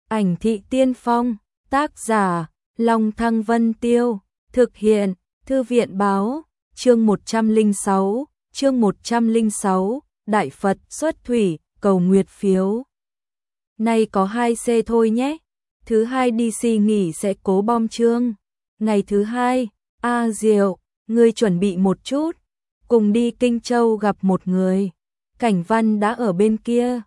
Ảnh thị tiên phong, tác giả, Long Thăng Vân Tiêu, thực hiện, Thư viện báo, chương 106, Đại Phật xuất thủy, cầu nguyệt phiếu. Nay có 2C thôi nhé, thứ hai DC nghỉ sẽ cố bom chương. Ngày thứ hai, Diệu, ngươi chuẩn bị một chút, cùng đi Kinh Châu gặp một người. Cảnh Văn đã ở bên kia,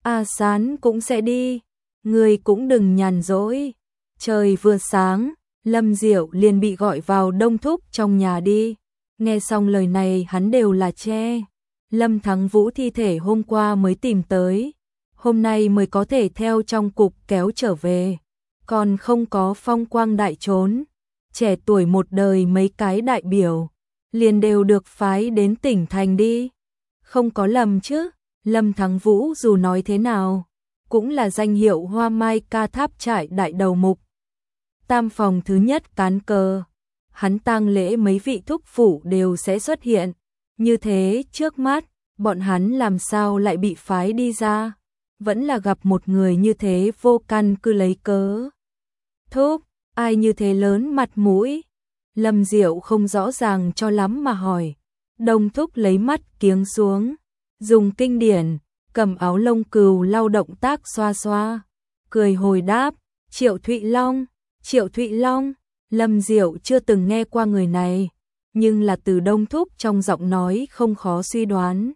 Sán cũng sẽ đi, ngươi cũng đừng nhàn rỗi. Trời vừa sáng, Lâm Diệu liền bị gọi vào đông thúc trong nhà đi. Nghe xong lời này hắn đều là che. Lâm Thắng Vũ thi thể hôm qua mới tìm tới, hôm nay mới có thể theo trong cục kéo trở về. Còn không có phong quang đại trốn, trẻ tuổi một đời mấy cái đại biểu, liền đều được phái đến tỉnh thành đi. Không có lầm chứ, Lâm Thắng Vũ dù nói thế nào, cũng là danh hiệu Hoa Mai Ca Tháp trại đại đầu mục. Tam phòng thứ nhất cán cờ, hắn tang lễ mấy vị thúc phụ đều sẽ xuất hiện. Như thế trước mắt, bọn hắn làm sao lại bị phái đi ra, vẫn là gặp một người như thế vô căn cứ lấy cớ. Thúc, ai như thế lớn mặt mũi? Lâm Diệu không rõ ràng cho lắm mà hỏi. Đông thúc lấy mắt kiếng xuống, dùng kinh điển, cầm áo lông cừu lau động tác xoa xoa, cười hồi đáp, Triệu Thụy Long. Triệu Thụy Long, Lâm Diệu chưa từng nghe qua người này, nhưng là từ Đông thúc trong giọng nói không khó suy đoán.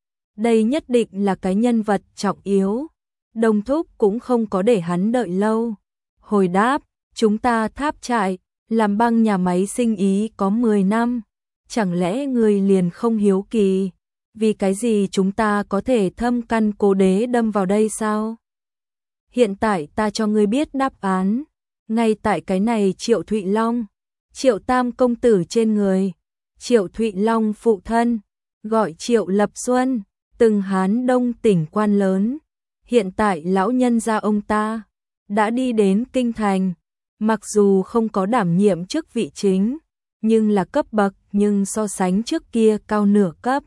Đây nhất định là cái nhân vật trọng yếu. Đông thúc cũng không có để hắn đợi lâu. Hồi đáp, chúng ta Tháp trại, làm băng nhà máy sinh ý có 10 năm. Chẳng lẽ người liền không hiếu kỳ, vì cái gì chúng ta có thể thâm căn cố đế đâm vào đây sao? Hiện tại ta cho ngươi biết đáp án. Ngay tại cái này Triệu Thụy Long, Triệu Tam công tử trên người. Triệu Thụy Long phụ thân, gọi Triệu Lập Xuân, từng Hán Đông tỉnh quan lớn. Hiện tại lão nhân gia ông ta đã đi đến kinh thành, mặc dù không có đảm nhiệm chức vị chính, nhưng là cấp bậc nhưng so sánh trước kia cao nửa cấp.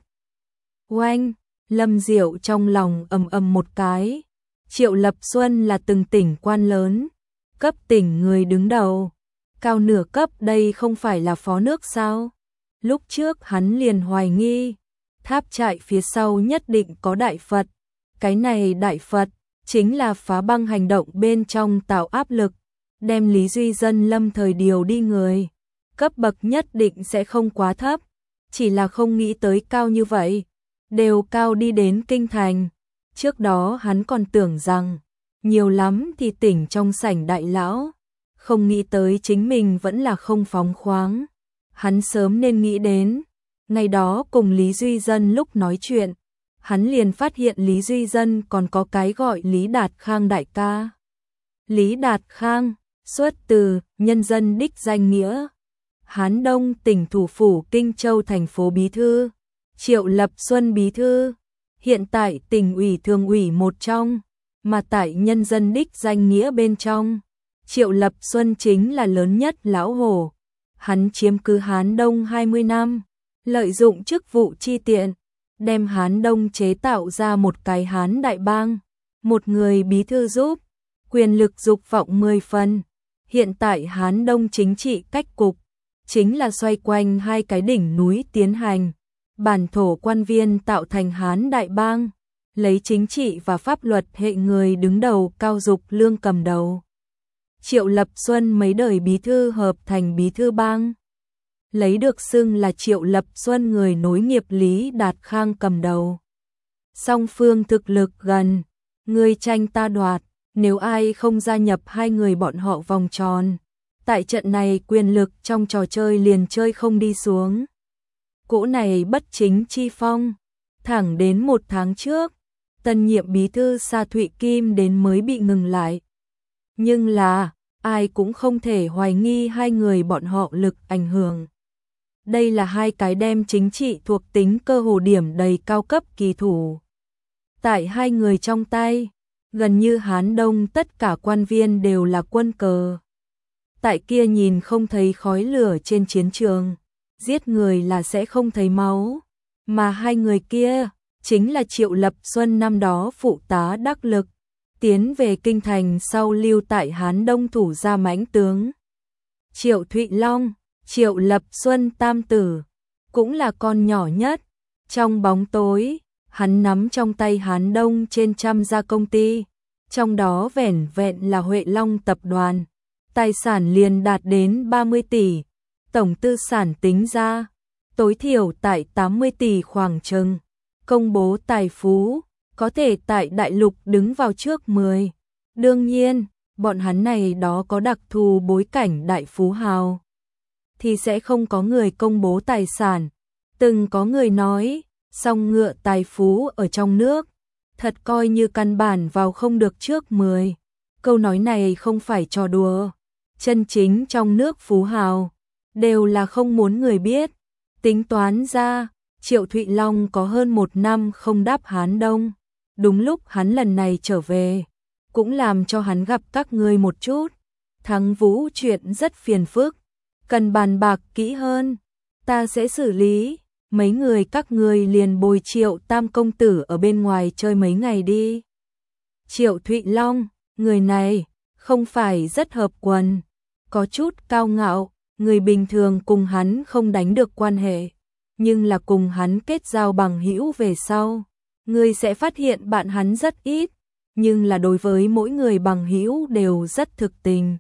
Oanh, Lâm Diệu trong lòng ầm ầm một cái. Triệu Lập Xuân là từng tỉnh quan lớn, cấp tỉnh người đứng đầu, cao nửa cấp đây không phải là phó nước sao? Lúc trước hắn liền hoài nghi, Tháp trại phía sau nhất định có Đại Phật. Cái này Đại Phật chính là phá băng hành động bên trong tạo áp lực, đem Lý Duy Dân lâm thời điều đi người. Cấp bậc nhất định sẽ không quá thấp, chỉ là không nghĩ tới cao như vậy, đều cao đi đến kinh thành. Trước đó hắn còn tưởng rằng nhiều lắm thì tỉnh trong sảnh đại lão, không nghĩ tới chính mình vẫn là không phóng khoáng. Hắn sớm nên nghĩ đến, ngày đó cùng Lý Duy Dân lúc nói chuyện, hắn liền phát hiện Lý Duy Dân còn có cái gọi Lý Đạt Khang đại ca. Lý Đạt Khang, xuất từ nhân dân đích danh nghĩa, Hán Đông tỉnh thủ phủ Kinh Châu thành phố bí thư, Triệu Lập Xuân bí thư, hiện tại tỉnh ủy thường ủy một trong, mà tại nhân dân đích danh nghĩa bên trong, Triệu Lập Xuân chính là lớn nhất lão hổ. Hắn chiếm cứ Hán Đông 20 năm, lợi dụng chức vụ chi tiện, đem Hán Đông chế tạo ra một cái Hán đại bang, một người bí thư giúp, quyền lực dục vọng 10 phần. Hiện tại Hán Đông chính trị cách cục chính là xoay quanh hai cái đỉnh núi tiến hành, bản thổ quan viên tạo thành Hán đại bang, lấy chính trị và pháp luật hệ người đứng đầu Cao Dục Lương cầm đầu. Triệu Lập Xuân mấy đời bí thư hợp thành bí thư bang, lấy được xưng là Triệu Lập Xuân người nối nghiệp Lý Đạt Khang cầm đầu. Song phương thực lực gần, người tranh ta đoạt, nếu ai không gia nhập hai người bọn họ vòng tròn, tại trận này quyền lực trong trò chơi liền chơi không đi xuống. Cỗ này bất chính chi phong, thẳng đến 1 tháng trước, tân nhiệm bí thư Sa Thụy Kim đến mới bị ngừng lại. Nhưng là, ai cũng không thể hoài nghi hai người bọn họ lực ảnh hưởng. Đây là hai cái đem chính trị thuộc tính cơ hồ điểm đầy cao cấp kỳ thủ. Tại hai người trong tay, gần như Hán Đông tất cả quan viên đều là quân cờ. Tại kia nhìn không thấy khói lửa trên chiến trường, giết người là sẽ không thấy máu. Mà hai người kia, chính là Triệu Lập Xuân năm đó phụ tá đắc lực, tiến về kinh thành sau lưu tại Hán Đông thủ ra mãnh tướng. Triệu Thụy Long, Triệu Lập Xuân tam tử, cũng là con nhỏ nhất. Trong bóng tối, hắn nắm trong tay Hán Đông trên 100 gia công ty, trong đó vẻn vẹn là Huệ Long tập đoàn. Tài sản liền đạt đến 30 tỷ, tổng tư sản tính ra, tối thiểu tại 80 tỷ khoảng chừng. Công bố tài phú, có thể tại đại lục đứng vào trước 10. Đương nhiên, bọn hắn này đó có đặc thù bối cảnh đại phú hào, thì sẽ không có người công bố tài sản. Từng có người nói, song ngựa tài phú ở trong nước, thật coi như căn bản vào không được trước 10. Câu nói này không phải trò đùa. Chân chính trong nước phú hào, đều là không muốn người biết. Tính toán ra, Triệu Thụy Long có hơn 1 năm không đáp Hán Đông. Đúng lúc hắn lần này trở về, cũng làm cho hắn gặp các ngươi một chút. Thắng Vũ chuyện rất phiền phức, cần bàn bạc kỹ hơn, ta sẽ xử lý. Mấy người các ngươi liền bồi Triệu tam công tử ở bên ngoài chơi mấy ngày đi. Triệu Thụy Long, người này, không phải rất hợp quần, có chút cao ngạo, người bình thường cùng hắn không đánh được quan hệ, nhưng là cùng hắn kết giao bằng hữu về sau, ngươi sẽ phát hiện bạn hắn rất ít, nhưng là đối với mỗi người bằng hữu đều rất thực tình.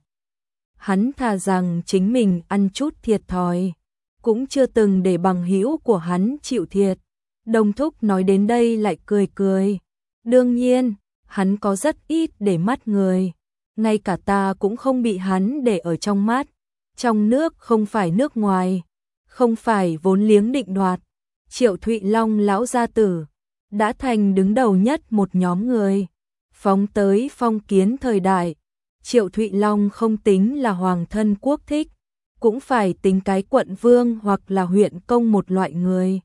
Hắn thà rằng chính mình ăn chút thiệt thòi, cũng chưa từng để bằng hữu của hắn chịu thiệt. Đồng Thúc nói đến đây lại cười cười. Đương nhiên, hắn có rất ít để mắt người, ngay cả ta cũng không bị hắn để ở trong mắt. Trong nước không phải nước ngoài, không phải vốn liếng định đoạt. Triệu Thụy Long lão gia tử đã thành đứng đầu nhất một nhóm người. Phóng tới phong kiến thời đại, Triệu Thụy Long không tính là hoàng thân quốc thích, cũng phải tính cái quận vương hoặc là huyện công một loại người.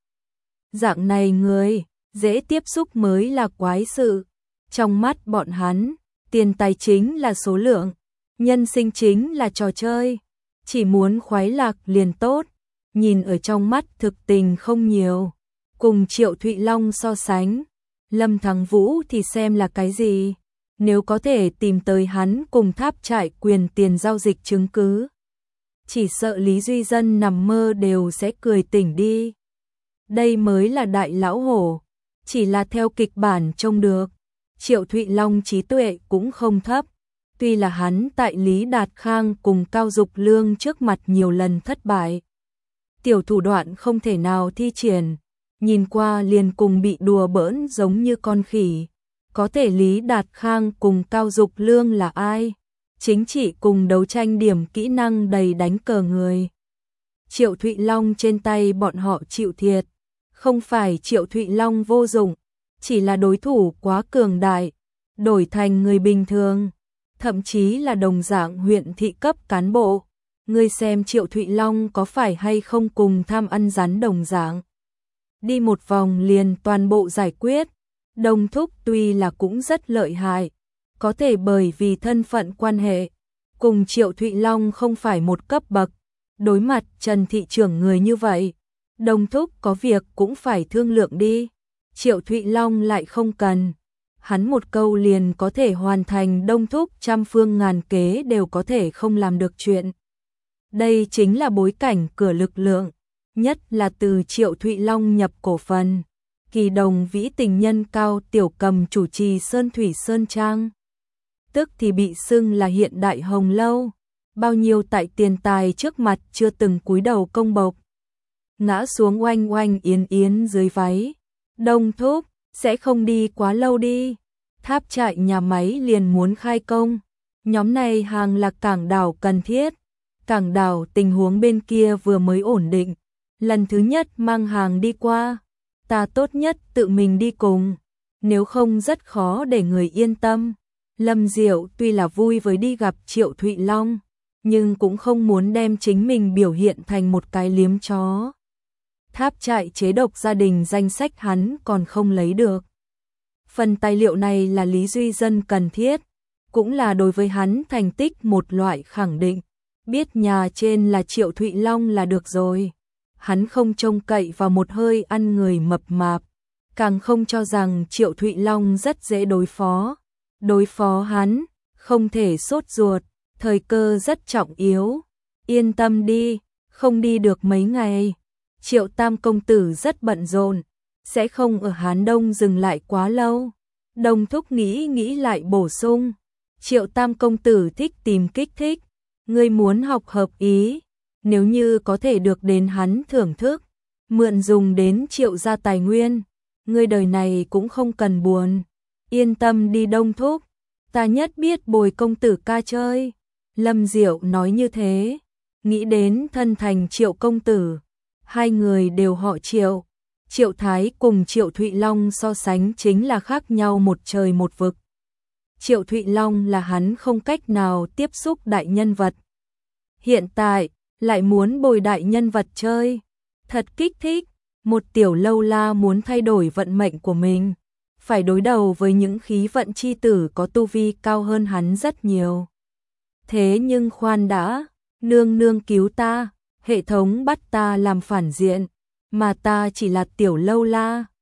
Dạng này người, dễ tiếp xúc mới là quái sự. Trong mắt bọn hắn, tiền tài chính là số lượng, nhân sinh chính là trò chơi. Chỉ muốn khoái lạc liền tốt, nhìn ở trong mắt thực tình không nhiều. Cùng Triệu Thụy Long so sánh, Lâm Thắng Vũ thì xem là cái gì? Nếu có thể tìm tới hắn cùng Tháp Trại quyền tiền giao dịch chứng cứ, chỉ sợ Lý Duy Dân nằm mơ đều sẽ cười tỉnh đi. Đây mới là đại lão hổ, chỉ là theo kịch bản trông được. Triệu Thụy Long trí tuệ cũng không thấp, tuy là hắn tại Lý Đạt Khang cùng Cao Dục Lương trước mặt nhiều lần thất bại. Tiểu thủ đoạn không thể nào thi triển, nhìn qua liền cùng bị đùa bỡn giống như con khỉ. Có thể Lý Đạt Khang cùng Cao Dục Lương là ai? Chính trị cùng đấu tranh điểm kỹ năng đầy đánh cờ người. Triệu Thụy Long trên tay bọn họ chịu thiệt, không phải Triệu Thụy Long vô dụng, chỉ là đối thủ quá cường đại, đổi thành người bình thường, thậm chí là đồng dạng huyện thị cấp cán bộ. Ngươi xem Triệu Thụy Long có phải hay không cùng tham ăn rắn đồng dạng. Đi một vòng liền toàn bộ giải quyết. Đồng Thúc tuy là cũng rất lợi hại, có thể bởi vì thân phận quan hệ, cùng Triệu Thụy Long không phải một cấp bậc. Đối mặt Trần thị trưởng người như vậy, Đồng Thúc có việc cũng phải thương lượng đi. Triệu Thụy Long lại không cần. Hắn một câu liền có thể hoàn thành Đồng Thúc trăm phương ngàn kế đều có thể không làm được chuyện. Đây chính là bối cảnh cửa lực lượng, nhất là từ Triệu Thụy Long nhập cổ phần. Kỳ Đồng Vĩ tình nhân Cao Tiểu Cầm chủ trì Sơn Thủy Sơn Trang, tức thì bị xưng là hiện đại hồng lâu, bao nhiêu tại tiền tài trước mặt chưa từng cúi đầu công bộc, ngã xuống oanh oanh yến yến dưới váy. Đồng Thúc, sẽ không đi quá lâu đi, Tháp Trại nhà máy liền muốn khai công, nhóm này hàng là cảng đảo cần thiết, cảng đảo tình huống bên kia vừa mới ổn định, lần thứ nhất mang hàng đi qua, ta tốt nhất tự mình đi cùng, nếu không rất khó để người yên tâm. Lâm Diệu tuy là vui với đi gặp Triệu Thụy Long, nhưng cũng không muốn đem chính mình biểu hiện thành một cái liếm chó. Tháp Trại chế độc gia đình danh sách hắn còn không lấy được. Phần tài liệu này là Lý Duy Dân cần thiết, cũng là đối với hắn thành tích một loại khẳng định. Biết nhà trên là Triệu Thụy Long là được rồi. Hắn không trông cậy vào một hơi ăn người mập mạp, càng không cho rằng Triệu Thụy Long rất dễ đối phó. đối phó hắn, không thể sốt ruột, thời cơ rất trọng yếu. Yên tâm đi, không đi được mấy ngày. Triệu Tam công tử rất bận rộn, sẽ không ở Hán Đông dừng lại quá lâu. Đồng Thúc nghĩ lại bổ sung. Triệu Tam công tử thích tìm kích thích, ngươi muốn học hợp ý, nếu như có thể được đến hắn thưởng thức, mượn dùng đến Triệu gia tài nguyên, ngươi đời này cũng không cần buồn. Yên tâm đi Đông Thúc, ta nhất biết bồi công tử ca chơi. Lâm Diệu nói như thế, nghĩ đến thân thành Triệu công tử, hai người đều họ Triệu. Triệu Thái cùng Triệu Thụy Long so sánh chính là khác nhau một trời một vực. Triệu Thụy Long là hắn không cách nào tiếp xúc đại nhân vật. Hiện tại, lại muốn bồi đại nhân vật chơi. Thật kích thích, một tiểu lâu la muốn thay đổi vận mệnh của mình. Phải đối đầu với những khí vận chi tử có tu vi cao hơn hắn rất nhiều. Thế nhưng khoan đã, nương nương cứu ta, hệ thống bắt ta làm phản diện, mà ta chỉ là tiểu lâu la.